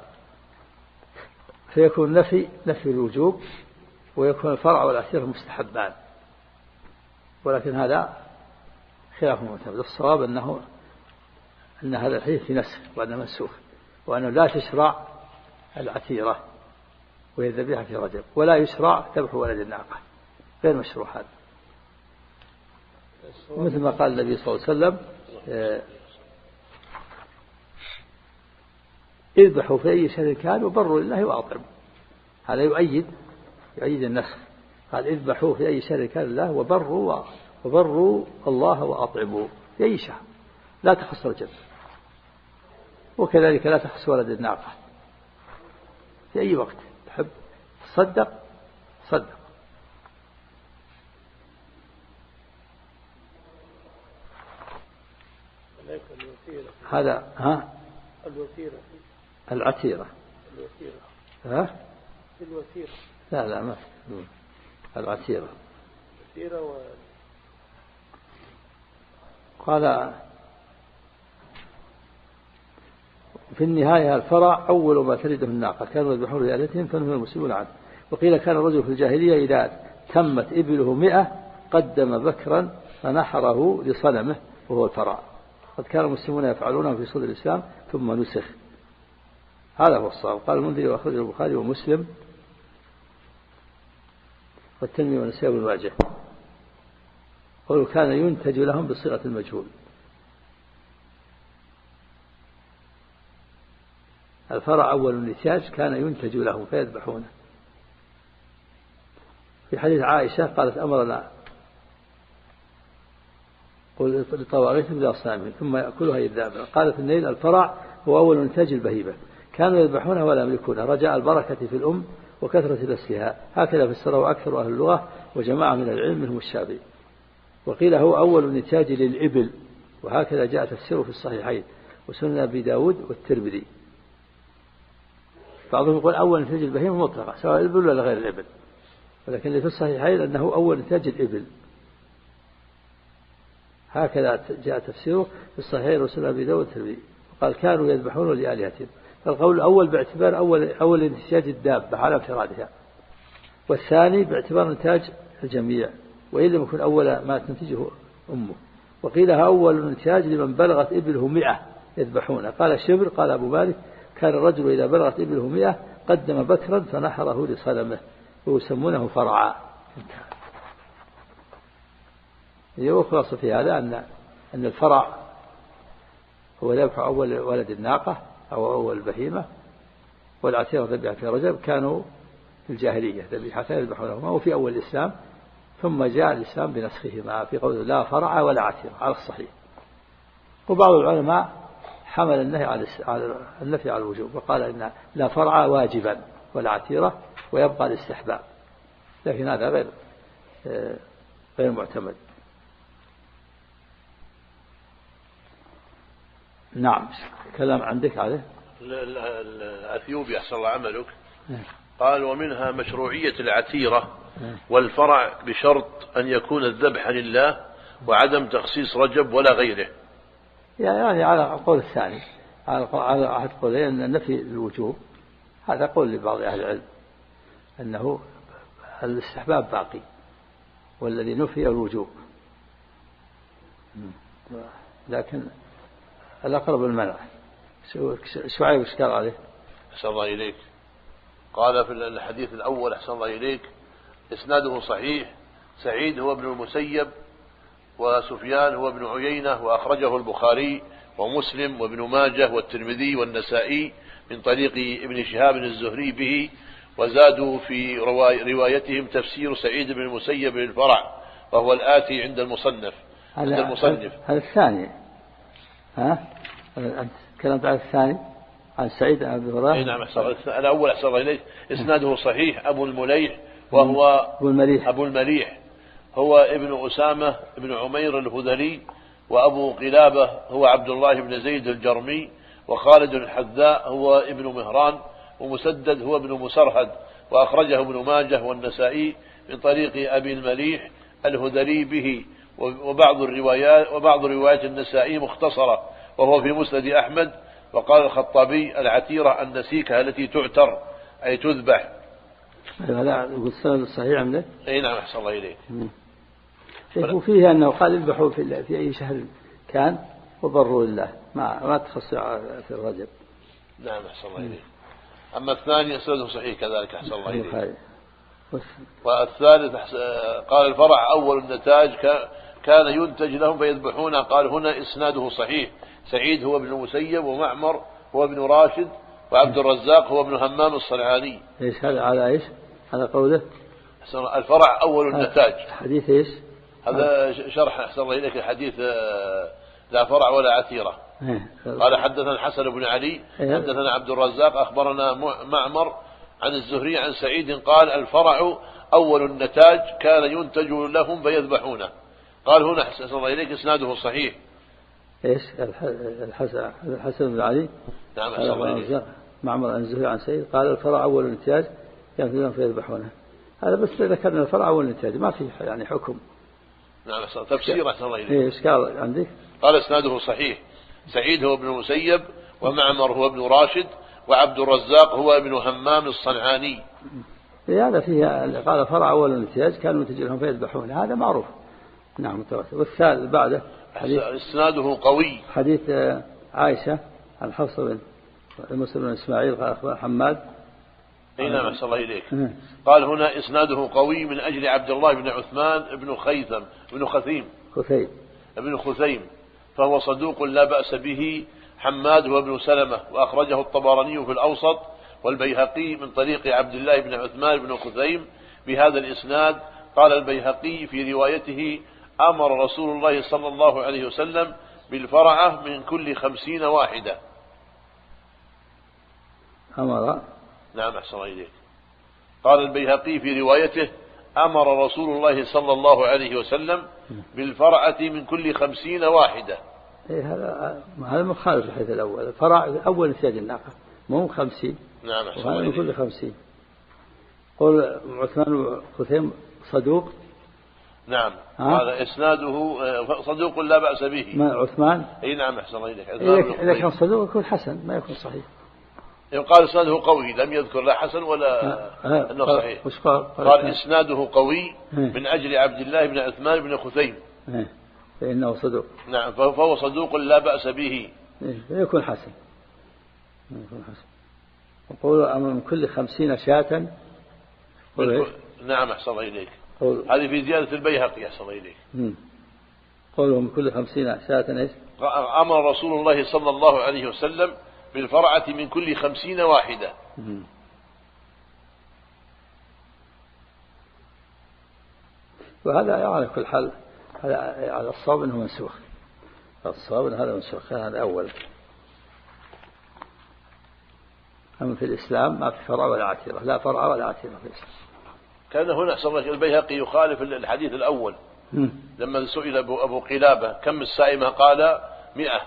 فيكون نفي الوجوب ويكون الفرع والعتيرة مستحبان، ولكن هذا خلاف معتمد. الصواب أن هذا الحديث في نسخ وأنه منسوخ، وأنه لا تشرع العتيرة وهي الذبيحة في رجب، ولا يشرع ذبح ولد الناقة، غير مشروع هذا. مثل ما قال النبي صلى الله عليه وسلم اذبحوا في أي شهر كان وبروا لله وأطعموا. هذا يؤيد النسخ. قال اذبحوا في أي شهر كان الله وبروا الله وأطعموا في أي شهر، لا تخص رجب، وكذلك لا تخص ولد الناقة. في أي وقت تحب تصدق صدق. هذا العتيرة لا ما العتيرة. قال في النهاية الفرع أول ما تلده الناقة كانوا يذبحون لآلهتهم فنهوا المسلمون عنه. وقيل كان الرجل في الجاهلية إذا تمت إبله 100 قدم بكرا فنحره لصنمه وهو الفرع. قد كان المسلمون يفعلونه في صدر الإسلام ثم نسخ. هذا هو الصواب. قال المنذري وأخرجه البخاري ومسلم والترمذي والنسائي وابن ماجه. قالوا كان ينتج لهم بصيغة المجهول. الفرع أول النتاج كان ينتج لهم فيذبحونه. في حديث عائشة قالت أمرنا لطواغيتهم بأصنامهم ثم يأكلها الذئاب. قالت النيل الفرع هو أول نتاج البهيمة كانوا يذبحونها ولا يملكونها رجاء البركة في الأم وكثرة نسلها. هكذا فسره أكثر أهل اللغة وجماعة من العلم منهم الشافعي. وقيل هو أول النتاج للإبل وهكذا جاء تفسيره في الصحيحين وسنن أبي داود والترمذي. بعضهم يقول أول نتاج البهيمة مطلقة سواء الإبل ولا غير الإبل، ولكن اللي في الصحيحين أنه أول نتاج الإبل. هكذا جاء تفسيره في الصحيحين وسنن أبي داود والترمذي. وقال كانوا يذبحون لآلهتهم. فالقول الأول باعتبار أول انتاج الدابة على انفرادها، والثاني باعتبار نتاج الجميع وإن لم يكن أول ما تنتجه أمه. وقيلها أول نتاج لمن بلغت إبله 100 يذبحون. قال شبر قال أبو مالك كان الرجل إذا بلغت إبله 100 قدم بكرا فنحره لصنمه ويسمونه فرعا. يخلص في هذا أن الفرع هو ذبح أول ولد الناقة أو أول البهيمة، والعتيرة ذبيحة في رجب كانوا في الجاهلية ذبيحتين يذبحونهما وفي أول الإسلام، ثم جاء الإسلام بنسخهما في قوله لا فرع ولا عتيرة على الصحيح. وبعض العلماء حمل النفي على الوجوب وقال إن لا فرع واجبا ولا عتيرة ويبقى الاستحباب، لكن هذا غير معتمد. نعم. كلام عندك عليه الأثيوبي أحسن الله عملك قال ومنها مشروعية العتيرة والفرع بشرط أن يكون الذبح لله وعدم تخصيص رجب ولا غيره. يعني على القول الثاني على أحد قولين أن نفي الوجوب، هذا قول لبعض أهل العلم أنه الاستحباب باقي والذي نفي الوجوب، لكن الأقرب المنع. شعيب إيش قال عليه؟ أحسن الله إليك. قال في الحديث الأول أحسن الله إليك إسناده صحيح سعيد هو ابن المسيب وسفيان هو ابن عيينة وأخرجه البخاري ومسلم وابن ماجه والترمذي والنسائي من طريق ابن شهاب الزهري به، وزادوا في روايتهم تفسير سعيد بن المسيب للفرع وهو الآتي عند المصنف. هذا الثاني. أنت تكلمت عن الثاني عن سعيد بن أبي هريرة. نعم. الأول أحسن الله إليك إسناده صحيح أبو المليح وهو أبو المليح هو ابن أسامة ابن عمير الهذلي، وأبو قلابة هو عبد الله بن زيد الجرمي، وخالد الحذاء هو ابن مهران، ومسدد هو ابن مسرهد، وأخرجه ابن ماجه والنسائي من طريق أبي المليح الهذلي به. وبعض روايات النسائي مختصرة وهو في مسند أحمد. وقال الخطابي العتيرة النسيكة التي تعتر أي تذبح. هذا يقول السند الصحيح عنده. أي نعم أحسن الله إليك. وفيه أنه قال اذبحوا في أي شهر كان وبروا لله ما تخص في الرجب. نعم أحسن الله إليك. أما الثاني أسنده صحيح كذلك أحسن الله إليك. والثالث قال الفرع أول النتاج كان ينتج لهم فيذبحون. قال هنا إسناده صحيح سعيد هو ابن المسيب ومعمر هو ابن راشد وعبد الرزاق هو ابن همام الصنعاني. إيش هذا على إيش هذا قوله الفرع أول النتاج. حديث إيش هذا شرح أحسن الله إليك الحديث لا فرع ولا عتيرة. قال حدثنا الحسن بن علي حدثنا عبد الرزاق أخبرنا معمر عن الزهري عن سعيد قال الفرع أول النتاج كان ينتج لهم فيذبحونه. قال هنا أحسن الله إليك إسناده صحيح. إيش الحسن بن علي. نعم أحسن الله إليك. معمر عن الزهري عن سعيد قال الفرع أول النتاج كان ينتج لهم فيذبحونه. هذا بس ذكرنا الفرع أول النتاج ما فيه يعني حكم. نعم تفسير أحسن الله إليك. إيش قال عندك؟ قال إسناده صحيح سعيد هو ابن المسيب ومعمر هو ابن راشد وعبد الرزاق هو ابن همام الصنعاني. هذا فيها قال فرع أول النتاج كانوا ينتج لهم فيذبحون هذا معروف. نعم متواتر. والثالث بعده حديث إسناده قوي حديث عائشة عن حفصة بن مسلم بن إسماعيل قال أخبر حماد. أي نعم أحسن الله إليك. قال هنا إسناده قوي من أجل عبد الله بن عثمان بن خثيم فهو صدوق لا بأس به حماد هو ابن سلمة، وأخرجه الطبراني في الأوسط والبيهقي من طريق عبد الله بن عثمان بن خثيم بهذا الإسناد. قال البيهقي في روايته: أمر رسول الله صلى الله عليه وسلم بالفرعة من كل 50 واحدة. أمر، نعم أحسن إليك. قال البيهقي في روايته: أمر رسول الله صلى الله عليه وسلم بالفرعة من كل 50 واحدة. إيه هذا مخالف الحديث الأول. الفرع أول نسيج الناقة مو 50. نعم أحسن وهذا من إليك. كل 50. قول عثمان بن خثيم صدوق. نعم هذا إسناده صدوق لا بأس به. ما عثمان؟ أي نعم أحسن إليك. إذا كان صدوق يكون حسن، ما يكون صحيح. يقال إسناده قوي، لم يذكر لا حسن ولا أنه صحيح. قال إسناده قوي من أجل عبد الله بن عثمان بن خثيم فإنه صدوق. نعم فهو صدوق لا بأس به. يكون حسن. وقولوا أمر من كل 50 شاة. نعم أحسن إليك. هذه في زيادة البيهقي أحسن إليك. قولوا من كل 50 شاة إيش؟ أمر رسول الله صلى الله عليه وسلم بالفرعة من كل 50 واحدة. وهذا على كل حال على الصواب أنه منسوخ. الصواب أن هذا منسوخ، هذا أول. أما في الإسلام ما في فرع ولا عتيرة، لا فرع ولا عتيرة في الإسلام. كان هنا البيهقي يخالف الحديث الأول لما سئل أبو قلابة كم السائمة قال 100.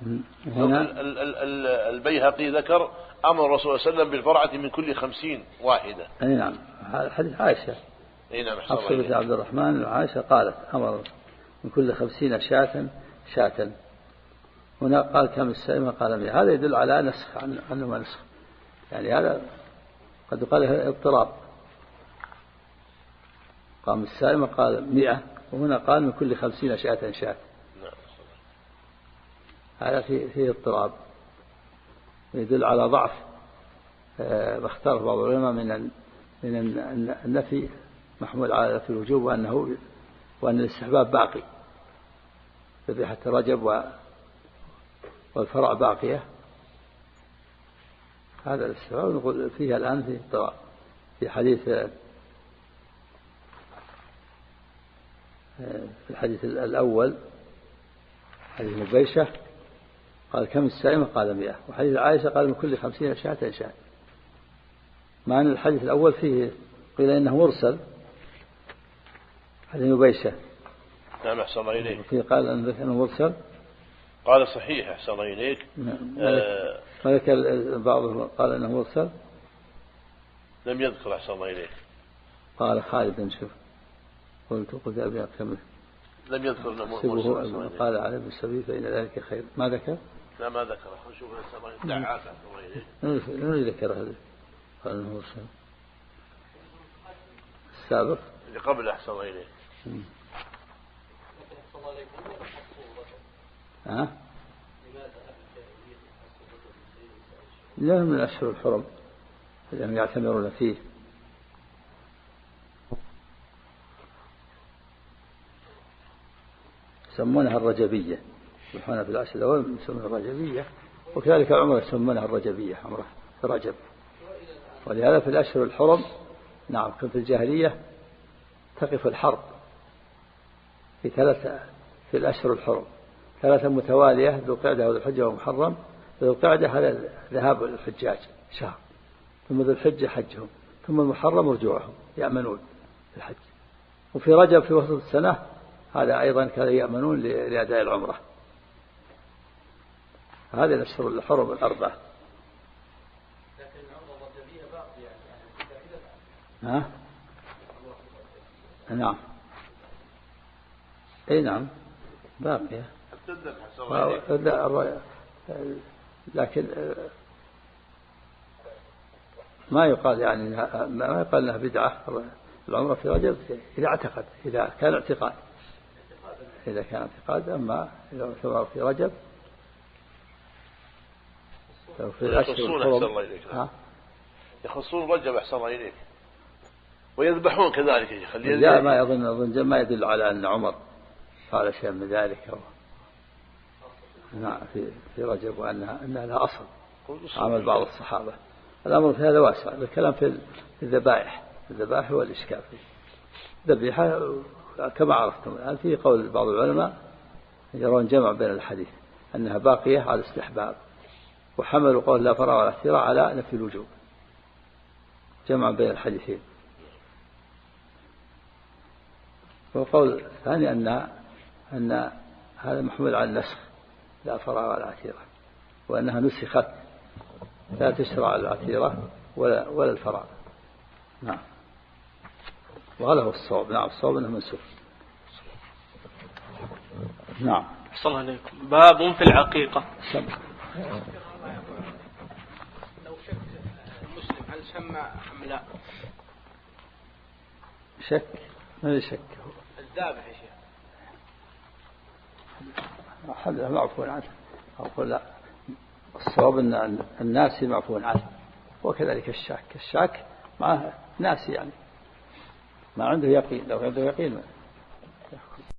البيهقي ذكر أمر الرسول صلى الله عليه وسلم بالفرعة من كل 50 واحدة. أي نعم. هذا حديث عائشة. أي نعم. حفصة بنت عبد الرحمن وعائشة قالت أمر من كل 50 شاة. هنا قال كم السائمة قال 100. هذا يدل على نسخ، أنه ما نسخ. يعني هذا قد قال اضطراب. قام السائمة قال 100، وهنا قال من كل 50 شاة. هذا فيه اضطراب، يدل على ضعف. واختار بعض العلماء من النفي محمول على في الوجوب، وأن الاستحباب باقي، ذبيحة رجب والفرع باقية. هذا الاستحباب نقول فيها الآن في اضطراب. في الحديث الأول حديث مبيشة قال كم السائمة قال 100، وحديث عائشة قال من كل 50 شاة. مع أن الحديث الأول فيه قيل إنه مرسل، حديث مبيشة. نعم أحسن الله إليك. فيه قال أنه مرسل، قال صحيح أحسن الله إليك. ولكن بعضهم قال أنه مرسل، لم يذكر أحسن الله إليك. قال خالد شوف قلت أبي أكمل، لم يذكر أنه مرسل. قال على ابن السبيل فإن ذلك خير. ما ذكر؟ لا ما ذكر. نشوف دعاك أحسن الله إليك. من ذكر هذا؟ قال أنه مرسل السابق اللي قبل أحسن الله إليك. لا من الأشهر الحرم لأنهم يعتمرون فيه. يسمونها الرجبية، يحون في العشر الأول يسمونها الرجبية، وكذلك العمرة يسمونها الرجبية، عمرة في رجب. ولهذا في الأشهر الحرم نعم كان في الجاهلية تقف الحرب في الأشهر الحرم 3 متوالية، ذو القعدة وذو الحجة ومحرم. ذو القعدة هذا ذهاب الحجاج شهر، ثم ذو الحجة حجهم، ثم المحرم رجوعهم يأمنون الحج. وفي رجب في وسط السنة هذا أيضا كانوا يأمنون لأداء العمرة. هذه الأشهر الحرم الأربعة. لكن العمرة الرجبية باقية يعني نعم. أي نعم باقية. لكن ما يقال يعني ما يقال لها بدعة العمرة في رجب إذا اعتقد، إذا كان اعتقاد، أما إذا اعتبر في رجب أو في الأشهر الحرم يخصون رجب أحسن الله إليك، ويذبحون كذلك. لا ما أظن ما يدل على أن عمر قال شيء من ذلك. نعم في رجب وأنها لها أصل عمل بعض الصحابة. الأمر في هذا واسع. الكلام في الذبائح هو الإشكال فيه. ذبيحة كما عرفتم الآن في قول بعض العلماء يرون جمع بين الحديث أنها باقية على الاستحباب، وحملوا قول لا فرع ولا اعتراء على نفي الوجوب، جمع بين الحديثين. وقول الثاني أن هذا محمول على النسخ لا فرع ولا اعتراء، وأنها نسخت لا تشرع العتيرة ولا الفرع. نعم. وهذا هو الصواب. نعم الصواب أنه منسوخ. نعم. صلى الله عليكم. باب في العقيقة. لو شك المسلم هل سمى أم لا؟ شك ما شك الذابح يا شيخ هذا معفون عنه. أقول لا، الصواب أن الناس معفون عنه، وكذلك الشاك معه ناس يعني ما عنده يقين. لو عنده يقين